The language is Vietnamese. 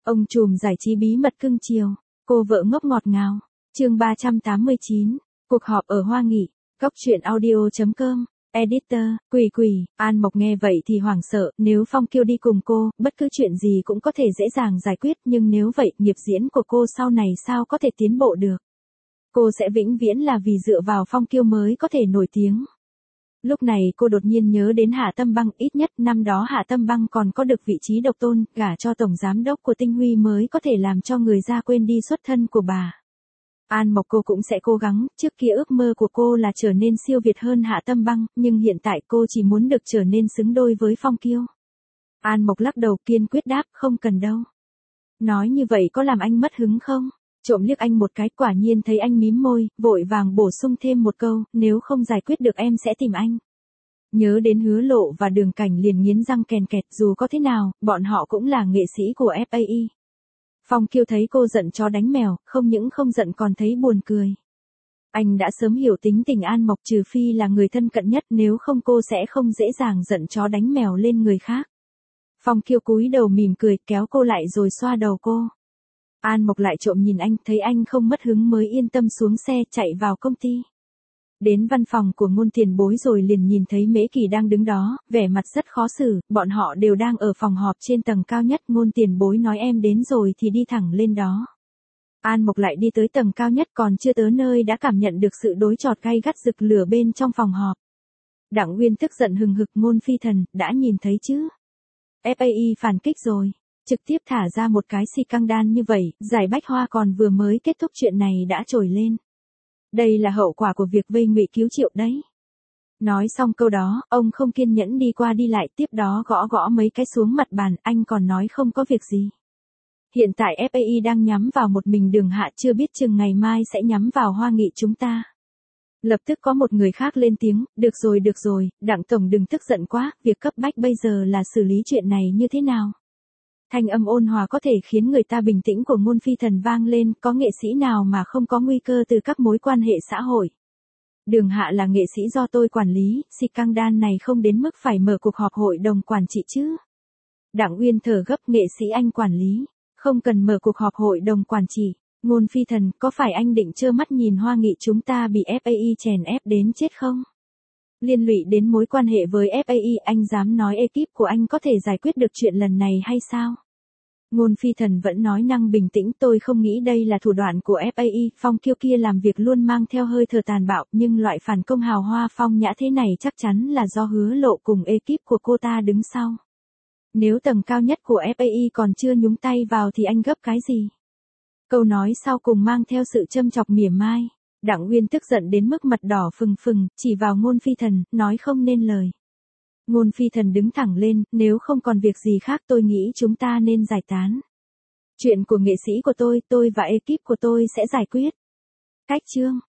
Ông trùm giải trí bí mật cưng chiều, cô vợ ngốc ngọt ngào. Chương 389, cuộc họp ở Hoa Nghị. Góc truyện audio.com. Editor, Quỳ, An Mộc nghe vậy thì hoảng sợ, nếu Phong Kiêu đi cùng cô, bất cứ chuyện gì cũng có thể dễ dàng giải quyết, nhưng nếu vậy, nghiệp diễn của cô sau này sao có thể tiến bộ được? Cô sẽ vĩnh viễn là vì dựa vào Phong Kiêu mới có thể nổi tiếng. Lúc này cô đột nhiên nhớ đến Hạ Tâm Băng, ít nhất năm đó Hạ Tâm Băng còn có được vị trí độc tôn, gả cho tổng giám đốc của Tinh Huy mới có thể làm cho người ra quên đi xuất thân của bà. An Mộc cô cũng sẽ cố gắng, trước kia ước mơ của cô là trở nên siêu việt hơn Hạ Tâm Băng, nhưng hiện tại cô chỉ muốn được trở nên xứng đôi với Phong Kiêu. An Mộc lắc đầu kiên quyết đáp, không cần đâu. Nói như vậy có làm anh mất hứng không? Trộm liếc anh một cái, quả nhiên thấy anh mím môi, vội vàng bổ sung thêm một câu, nếu không giải quyết được em sẽ tìm anh. Nhớ đến Hứa Lộ và Đường Cảnh liền nghiến răng kèn kẹt, dù có thế nào, bọn họ cũng là nghệ sĩ của FAI. Phong Kiêu thấy cô giận chó đánh mèo, không những không giận còn thấy buồn cười. Anh đã sớm hiểu tính tình An Mộc, trừ phi là người thân cận nhất, nếu không cô sẽ không dễ dàng giận chó đánh mèo lên người khác. Phong Kiêu cúi đầu mỉm cười, kéo cô lại rồi xoa đầu cô. An Mộc lại trộm nhìn anh, thấy anh không mất hứng mới yên tâm xuống xe chạy vào công ty. Đến văn phòng của Ngôn Tiền Bối rồi liền nhìn thấy Mễ Kỳ đang đứng đó, vẻ mặt rất khó xử, bọn họ đều đang ở phòng họp trên tầng cao nhất. Ngôn Tiền Bối nói em đến rồi thì đi thẳng lên đó. An Mộc lại đi tới tầng cao nhất, còn chưa tới nơi đã cảm nhận được sự đối chọi gay gắt rực lửa bên trong phòng họp. Đặng Uyên tức giận hừng hực, Ngôn Phi Thần, đã nhìn thấy chứ? FAI phản kích rồi. Trực tiếp thả ra một cái xì căng đan như vậy, giải Bách Hoa còn vừa mới kết thúc chuyện này đã trồi lên. Đây là hậu quả của việc vây ngụy cứu Triệu đấy. Nói xong câu đó, ông không kiên nhẫn đi qua đi lại, tiếp đó gõ mấy cái xuống mặt bàn, anh còn nói không có việc gì. Hiện tại FAI đang nhắm vào một mình Đường Hạ, chưa biết chừng ngày mai sẽ nhắm vào Hoa Nghị chúng ta. Lập tức có một người khác lên tiếng, được rồi, Đặng Tổng đừng tức giận quá, việc cấp bách bây giờ là xử lý chuyện này như thế nào? Thanh âm ôn hòa có thể khiến người ta bình tĩnh của Ngôn Phi Thần vang lên, có nghệ sĩ nào mà không có nguy cơ từ các mối quan hệ xã hội. Đường Hạ là nghệ sĩ do tôi quản lý, xì căng đan này không đến mức phải mở cuộc họp hội đồng quản trị chứ. Đặng Uyên thở gấp, nghệ sĩ anh quản lý, không cần mở cuộc họp hội đồng quản trị. Ngôn Phi Thần, có phải anh định trơ mắt nhìn Hoa Nghị chúng ta bị FAI chèn ép đến chết không? Liên lụy đến mối quan hệ với FAI, anh dám nói ekip của anh có thể giải quyết được chuyện lần này hay sao? Ngôn Phi Thần vẫn nói năng bình tĩnh, tôi không nghĩ đây là thủ đoạn của FAI, Phong Kiêu kia làm việc luôn mang theo hơi thở tàn bạo, nhưng loại phản công hào hoa phong nhã thế này chắc chắn là do Hứa Lộ cùng ekip của cô ta đứng sau. Nếu tầng cao nhất của FAI còn chưa nhúng tay vào thì anh gấp cái gì? Câu nói sau cùng mang theo sự châm chọc mỉa mai. Đặng Uyên tức giận đến mức mặt đỏ phừng, chỉ vào Ngôn Phi Thần, nói không nên lời. Ngôn Phi Thần đứng thẳng lên, nếu không còn việc gì khác tôi nghĩ chúng ta nên giải tán. Chuyện của nghệ sĩ của tôi và ekip của tôi sẽ giải quyết. Cách chương.